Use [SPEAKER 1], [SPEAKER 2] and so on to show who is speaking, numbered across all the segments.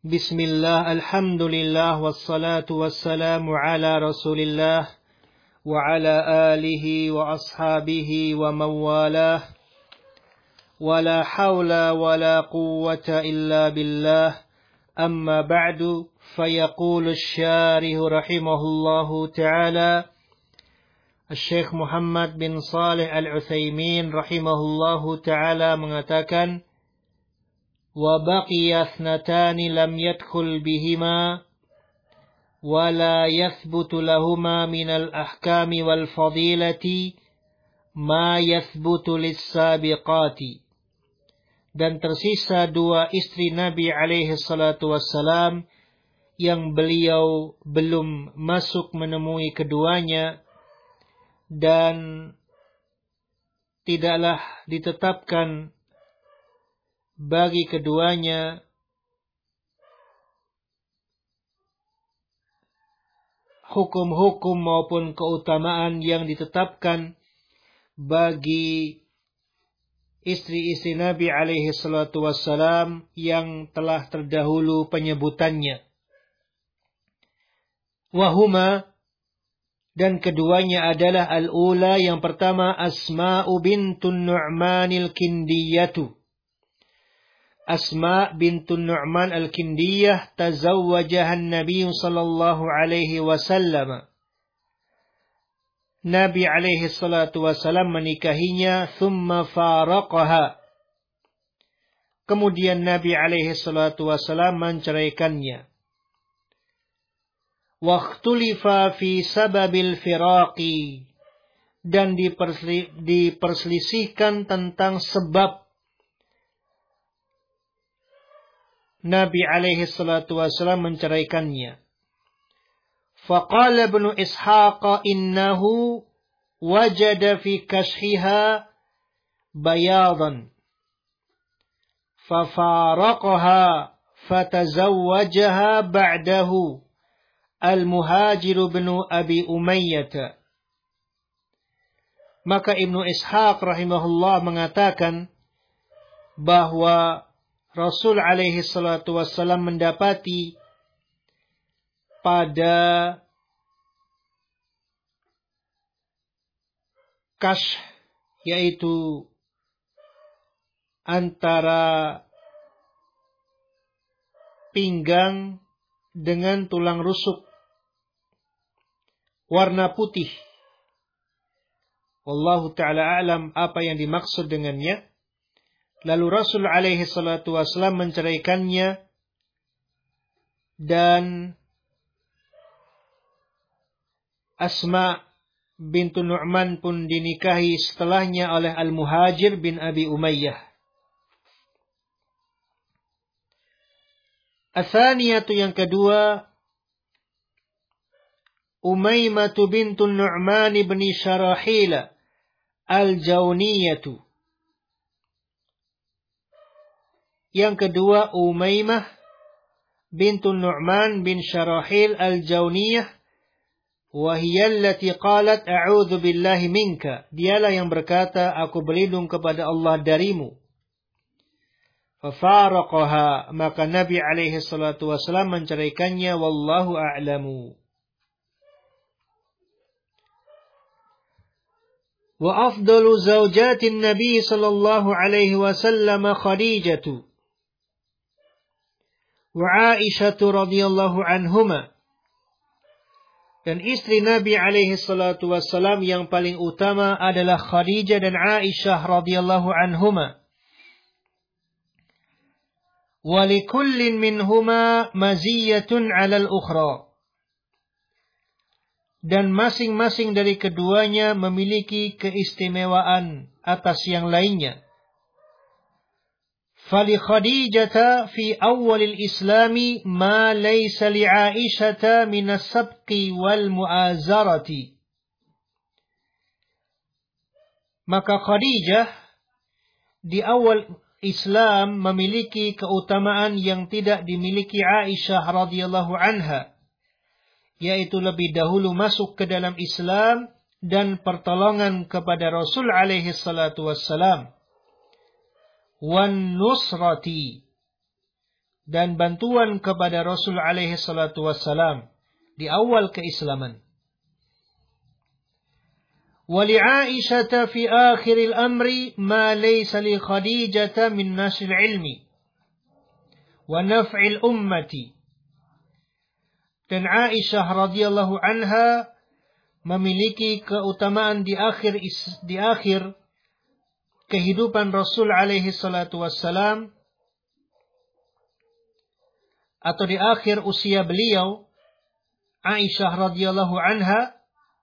[SPEAKER 1] Bismillah, alhamdulillah, wassalatu wassalamu ala rasulillah wa ala alihi wa ashabihi wa mawalah wa la hawla wa la quwwata illa billah. Amma ba'du, fayaqulu syarihu rahimahullahu ta'ala Syekh Muhammad bin Salih Al-Utsaimin rahimahullahu ta'ala mengatakan, وَبَقِيَ اثْنَتَانِ لَمْ يَدْخُلْ بِهِمَا وَلَا يَثْبُتُ لَهُمَا مِنَ الْأَحْكَامِ وَالْفَضِيلَةِ مَا يَثْبُتُ لِلسَّابِقَاتِ. Dan tersisa dua istri Nabi alaihi salatu wassalam yang beliau belum masuk menemui keduanya, dan tidaklah ditetapkan bagi keduanya hukum-hukum maupun keutamaan yang ditetapkan bagi istri-istri Nabi alaihi salatu wassalam yang telah terdahulu penyebutannya. Wahuma, dan keduanya adalah al-ula, yang pertama Asma'u bintun Nu'manil Kindiyatu. Asma bintun Nu'man al-Kindiyah tazawwajahan Nabi sallallahu alaihi wasallam. Nabi alaihi salatu wasallam menikahinya, thumma faraqaha. Kemudian Nabi alaihi salatu wasallam menceraikannya. Wakhtulifa fi sababil firaqi, dan diperselisihkan tentang sebab Nabi alaihi salatu wasallam menceraikannya. Faqala Ibnu Ishaq innahu wajada fi kashhiha bayadan fafaraqaha fatazawwajaha ba'dahu al-Muhajir bin Abi Umayyah. Maka Ibnu Ishaq rahimahullah mengatakan bahwa Rasul alaihi salatu wassalam mendapati pada kashh, yaitu antara pinggang dengan tulang rusuk, warna putih. Wallahu ta'ala a'lam apa yang dimaksud dengannya. Lalu Rasul alaihi salatu wasallam menceraikannya, dan Asma bintu Nu'man pun dinikahi setelahnya oleh Al-Muhajir bin Abi Umayyah. Atsaniyatu, yang kedua, Umaymah bintu Nu'man bin Syarahil Al-Jawniyatu. Yang kedua, Umaymah bintu Nu'man bin Syarahil Al-Jawniyah, wa hiya allati qalat a'udzu billahi minka. Dialah yang berkata, aku berlindung kepada Allah darimu. Fafaraqaha, maka Nabi alaihi salatu wasallam menceraikannya, wallahu a'lamu. Wa afdalu zawjatin Nabi sallallahu alaihi wasallam Khadijatu wa Aisyah radhiyallahu anhuma. Dan istri Nabi alaihi salatu wassalam yang paling utama adalah Khadijah dan Aisyah radhiyallahu anhuma. Wa likullin minhuma maziyatun 'alal ukhra. Dan masing-masing dari keduanya memiliki keistimewaan atas yang lainnya. فَلِخَدِيجَةَ فِي أَوَّلِ الْإِسْلَامِ مَا لَيْسَ لِعَائِشَةَ مِنَ السَّبْقِ وَالْمُؤَازَرَةِ. Maka Khadijah di awal Islam memiliki keutamaan yang tidak dimiliki Aisyah radhiyallahu anha, yaitu lebih dahulu masuk ke dalam Islam dan pertolongan kepada Rasul alaihi salatu wassalam. Wan nusrati, dan bantuan kepada Rasul alaihi salatu wassalam di awal keislaman. Wali Aisyah fi akhiril amri ma laysa li Khadijah min nashr ilmi wa naf'il ummati. Dan Aisyah radhiyallahu anha memiliki keutamaan di akhir kehidupan Rasul alaihi salatu wassalam, atau di akhir usia beliau, Aisyah radhiyallahu anha,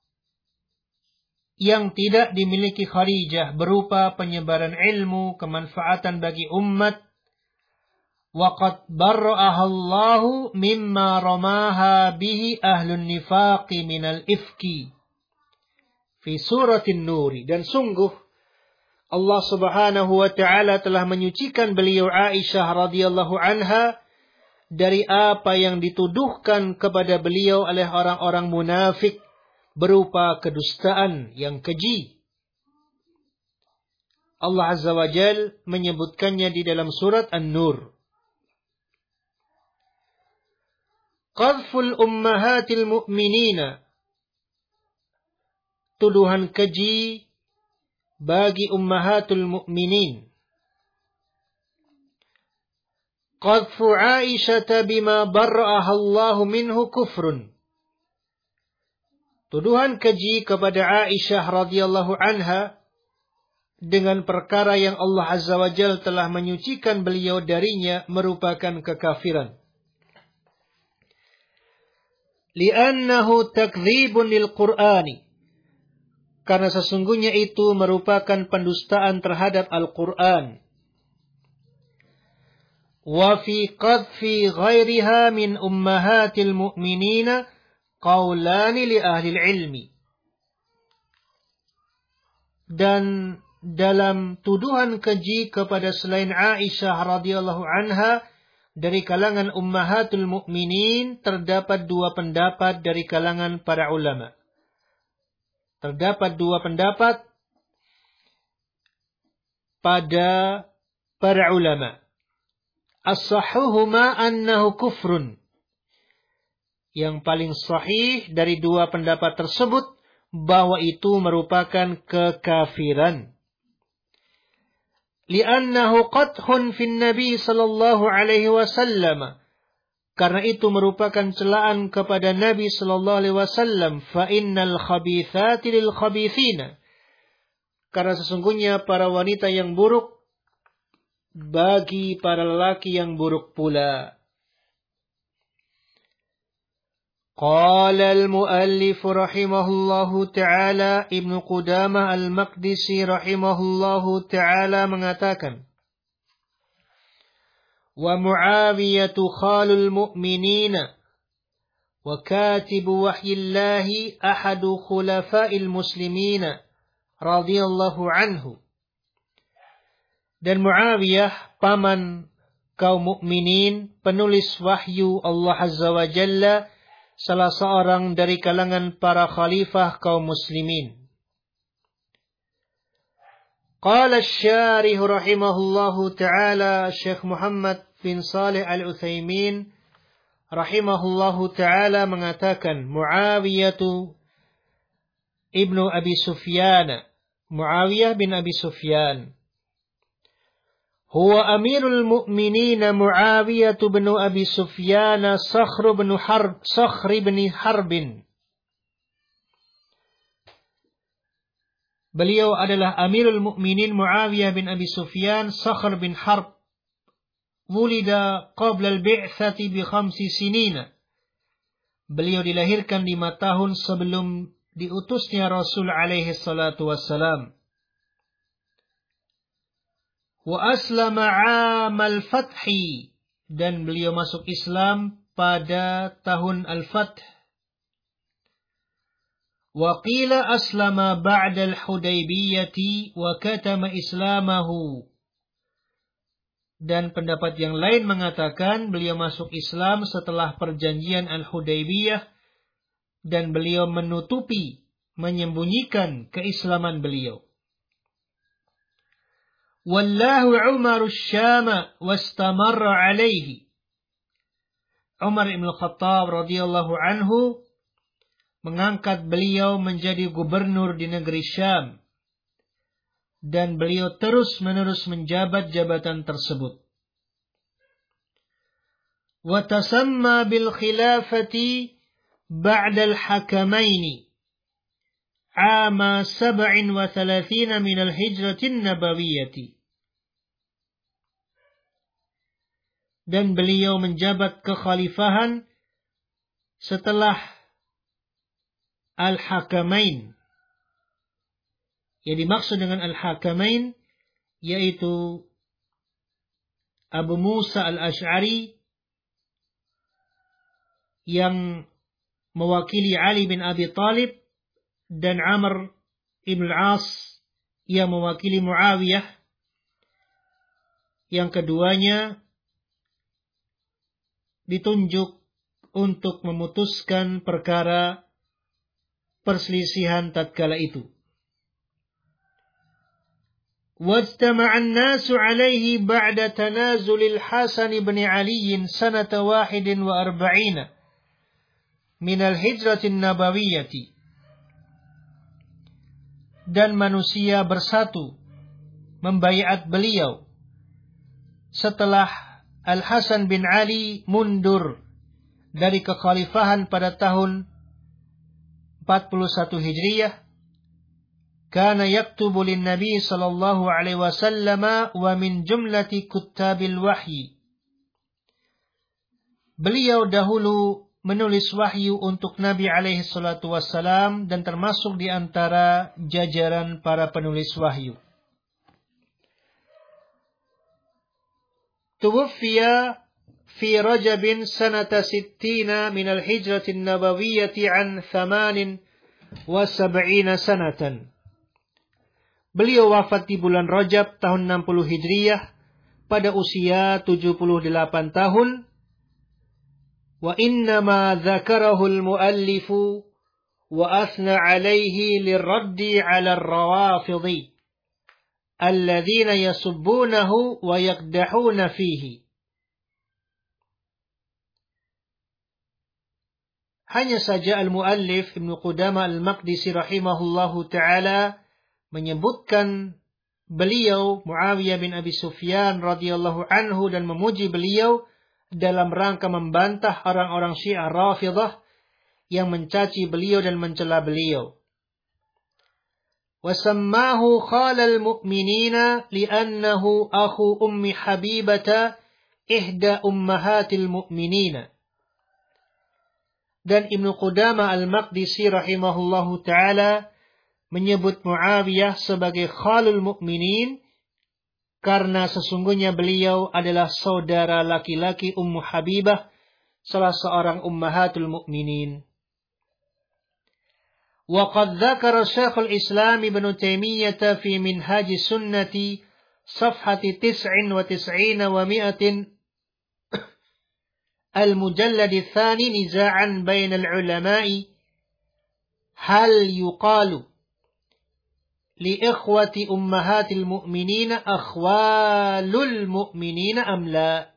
[SPEAKER 1] yang tidak dimiliki Khadijah berupa penyebaran ilmu, kemanfaatan bagi umat. Waqad barra'aha Allahu mimma ramaha bihi ahlun nifaqi minal ifki fi suratin Nuri. Dan sungguh Allah subhanahu wa ta'ala telah menyucikan beliau Aisyah radhiyallahu anha dari apa yang dituduhkan kepada beliau oleh orang-orang munafik berupa kedustaan yang keji. Allah Azza wa Jal menyebutkannya di dalam surat An-Nur. Qadful ummahatil mu'minina. Tuduhan keji bagi ummahatul mu'minin. Qadfu Aisyata bima barra'aha Allahu minhu kufrun. Tuduhan keji kepada Aisyah radhiyallahu anha dengan perkara yang Allah Azza wa Jalla telah menyucikan beliau darinya merupakan kekafiran. Li'annahu takdzibun lil Qur'ani. Karena sesungguhnya itu merupakan pendustaan terhadap Al-Qur'an. Wa fi qadfi ghairiha min ummahatil mu'minina qaulani li ahli ilmi. Dan dalam tuduhan keji kepada selain Aisyah radhiyallahu anha dari kalangan ummahatul mukminin terdapat dua pendapat dari kalangan para ulama. Terdapat dua pendapat pada para ulama. As-sahhuhuma annahu kufrun. Yang paling sahih dari dua pendapat tersebut bahwa itu merupakan kekafiran. Li'annahu qadhun fin Nabi sallallahu alaihi wasallam. Karena itu merupakan celaan kepada Nabi sallallahu alaihi wasallam. Fa innal khabithati lil khabithina. Karena sesungguhnya para wanita yang buruk bagi para lelaki yang buruk pula. قال المؤلف رحمه الله تعالى Ibn Qudamah Al-Maqdisi rahimahullahu ta'ala mengatakan, wa Muawiyatu khalul mu'minina wa katibu wahyillahi ahadu khulafa'il muslimina radhiyallahu anhu. Dan Muawiyah paman kaum mukminin, penulis wahyu Allah Azza wa Jalla, salah seorang dari kalangan para khalifah kaum muslimin. Qala asy-syarih rahimahullahu ta'ala Syekh Muhammad bin Shalih Al-Utsaimin rahimahullahu ta'ala mengatakan, Muawiyatu ibnu Abi Sufyan, Muawiyah bin Abi Sufyan, huwa amirul mu'minin Muawiyah bin Abi Sufyan Sakhr bin Harbin. Beliau adalah amirul mu'minin Muawiyah bin Abi Sufyan Sakhr bin Harb. Wulida qabla al-bi'tsati bi 5 sinina. Beliau dilahirkan 5 tahun sebelum diutusnya Rasul alaihi salatu wassalam. Wa aslama 'amal fathi, dan beliau masuk Islam pada tahun Al-Fath. Wa qila aslama ba'da al-Hudaybiyati wa katama islamahu. Dan pendapat yang lain mengatakan beliau masuk Islam setelah perjanjian Al-Hudaybiyah dan beliau menyembunyikan keislaman beliau. Wallahu Umarus Syama wastamarra alaihi. Umar ibn Khattab radhiyallahu anhu mengangkat beliau menjadi gubernur di negeri Syam. Dan beliau terus-menerus menjabat jabatan tersebut. Wa tasamma bil khilafati ba'da al-hakamaini ama 37 min al-hijratin nabawiyyati. Dan beliau menjabat kekhalifahan setelah Al-Hakamain. Yang dimaksud dengan Al-Hakamain yaitu Abu Musa Al-Ash'ari yang mewakili Ali bin Abi Thalib dan Amr ibn al-As yang mewakili Muawiyah. Yang keduanya ditunjuk untuk memutuskan perkara perselisihan tatkala itu. واجتمع الناس عليه بعد تنازل الحسن بن علي سنة 41 من الهجرة النبوية. Dan manusia bersatu membaiat beliau setelah Al-Hasan bin Ali mundur dari kekhalifahan pada tahun 41 Hijriyah. Kana yaktubu lin-nabi sallallahu alaihi wasallam wa min jumlati kuttabil wahyi. Beliau dahulu menulis wahyu untuk Nabi alaihi salatu wassalam dan termasuk di antara jajaran para penulis wahyu. Tuwfiya fi Rajab sanata 60 min al-hijrah an-nabawiyyah an 78 sanatan. Beliau wafat di bulan Rajab tahun 60 Hijriyah pada usia 78 tahun. Wa innama dzakarahu al-muallifu wa athna alayhi lirraddi 'ala ar-rawafidhi alladzina yasubbunahu wa yaqdahuna fihi. Hanya saja al-muallif Ibnu Qudamah al-Maqdisi rahimahullahu taala menyebutkan beliau Muawiyah bin Abi Sufyan radhiyallahu anhu dan memuji beliau dalam rangka membantah orang-orang Syiah Rafidhah yang mencaci beliau dan mencela beliau. Wasammahu khalal mu'minina li'annahu akhu ummi Habibata ihda ummahatil mu'minina. Dan Ibnu Qudamah al-Maqdisi rahimahullahu taala menyebut Muawiyah sebagai khalul mu'minin karena sesungguhnya beliau adalah saudara laki-laki Ummu Habibah, salah seorang ummahatul mu'minin. Wa qad dzakara Syekhul Islam Ibnu Taimiyah fi Minhaj Sunnati safhati 99 wa 100 al-mujallad ats-tsani niza'an bainal ulama'i hal yuqalu li'ikhwati ummahatil mu'minina akhwalul mu'minina amla.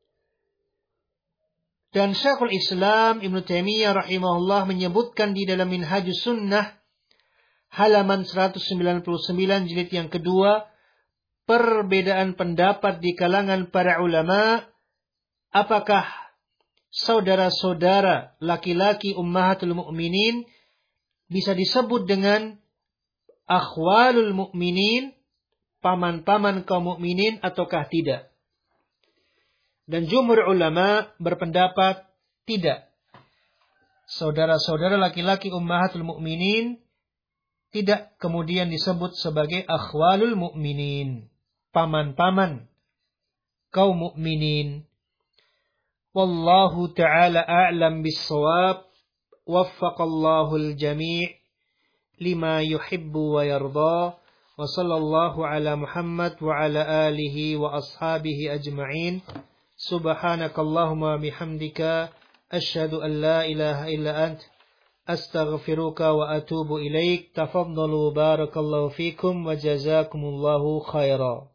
[SPEAKER 1] Dan Syekhul Islam Ibnu Taimiyah rahimahullah menyebutkan di dalam Minhajus Sunnah halaman 199 jilid yang kedua, perbedaan pendapat di kalangan para ulama apakah saudara-saudara laki-laki ummahatul mu'minin bisa disebut dengan akhwalul mu'minin, paman-paman kaum mukminin ataukah tidak. Dan jumhur ulama berpendapat tidak. Saudara-saudara laki-laki ummahatul mu'minin tidak kemudian disebut sebagai akhwalul mu'minin, paman-paman kaum mukminin. Wallahu ta'ala a'lam bis-shawab. Waffaqallahu al-jami' lima yuhibbu wa yarda. Wa sallallahu ala Muhammad wa ala alihi wa ashabihi ajma'in. Subhanakallahumma bihamdika asyhadu an la ilaha illa ant astaghfiruka wa atubu ilaik. Tafaddalu barakallahu fikum wa jazakumullahu khaira.